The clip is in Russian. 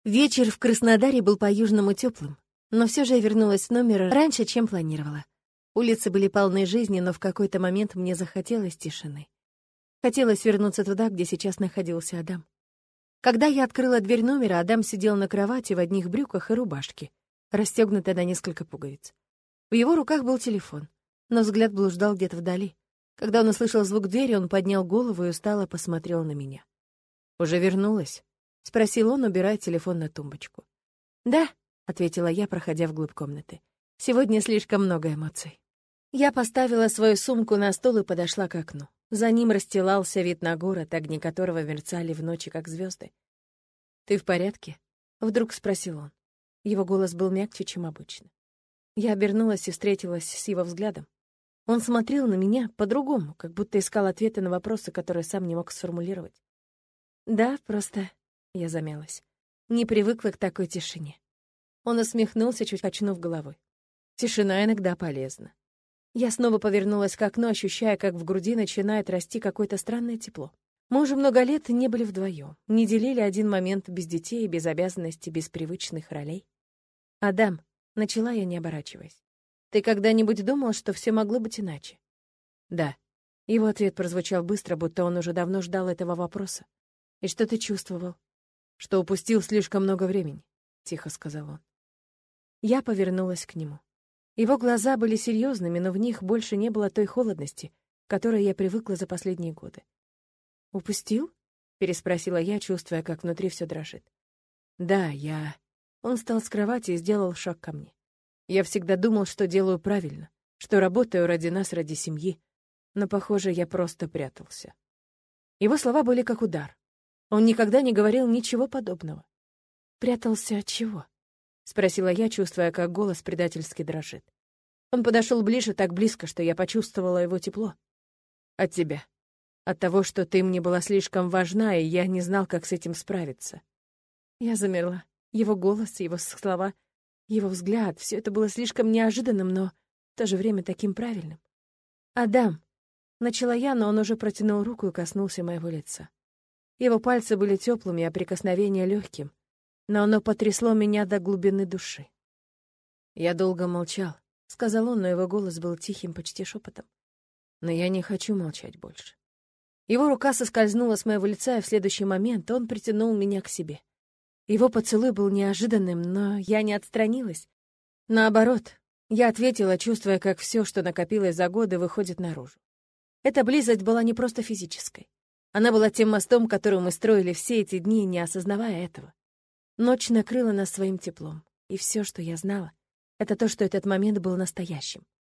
Вечер в Краснодаре был по-южному теплым, но все же я вернулась в номер раньше, чем планировала. Улицы были полны жизни, но в какой-то момент мне захотелось тишины. Хотелось вернуться туда, где сейчас находился Адам. Когда я открыла дверь номера, Адам сидел на кровати в одних брюках и рубашке, расстегнутой на несколько пуговиц. В его руках был телефон, но взгляд блуждал где-то вдали. Когда он услышал звук двери, он поднял голову и устало посмотрел на меня. «Уже вернулась?» — спросил он, убирая телефон на тумбочку. «Да», — ответила я, проходя вглубь комнаты. «Сегодня слишком много эмоций». Я поставила свою сумку на стол и подошла к окну. За ним расстилался вид на город, огни которого мерцали в ночи, как звезды. «Ты в порядке?» — вдруг спросил он. Его голос был мягче, чем обычно. Я обернулась и встретилась с его взглядом. Он смотрел на меня по-другому, как будто искал ответы на вопросы, которые сам не мог сформулировать. «Да, просто...» — я замялась. Не привыкла к такой тишине. Он усмехнулся, чуть качнув головой. «Тишина иногда полезна». Я снова повернулась к окну, ощущая, как в груди начинает расти какое-то странное тепло. Мы уже много лет не были вдвоем, не делили один момент без детей, без обязанностей, без привычных ролей. «Адам», — начала я, не оборачиваясь, — «ты когда-нибудь думал, что все могло быть иначе?» «Да». Его ответ прозвучал быстро, будто он уже давно ждал этого вопроса. «И что ты чувствовал?» «Что упустил слишком много времени», — тихо сказал он. Я повернулась к нему. Его глаза были серьезными, но в них больше не было той холодности, к которой я привыкла за последние годы. «Упустил?» — переспросила я, чувствуя, как внутри все дрожит. «Да, я...» Он встал с кровати и сделал шаг ко мне. «Я всегда думал, что делаю правильно, что работаю ради нас, ради семьи, но, похоже, я просто прятался». Его слова были как удар. Он никогда не говорил ничего подобного. «Прятался от чего?» — спросила я, чувствуя, как голос предательски дрожит. Он подошел ближе, так близко, что я почувствовала его тепло. «От тебя. От того, что ты мне была слишком важна, и я не знал, как с этим справиться». Я замерла. Его голос, его слова, его взгляд — все это было слишком неожиданным, но в то же время таким правильным. «Адам!» — начала я, но он уже протянул руку и коснулся моего лица. Его пальцы были теплыми, а прикосновение легким, но оно потрясло меня до глубины души. «Я долго молчал», — сказал он, но его голос был тихим, почти шепотом. «Но я не хочу молчать больше». Его рука соскользнула с моего лица, и в следующий момент он притянул меня к себе. Его поцелуй был неожиданным, но я не отстранилась. Наоборот, я ответила, чувствуя, как все, что накопилось за годы, выходит наружу. Эта близость была не просто физической. Она была тем мостом, который мы строили все эти дни, не осознавая этого. Ночь накрыла нас своим теплом, и все, что я знала, это то, что этот момент был настоящим.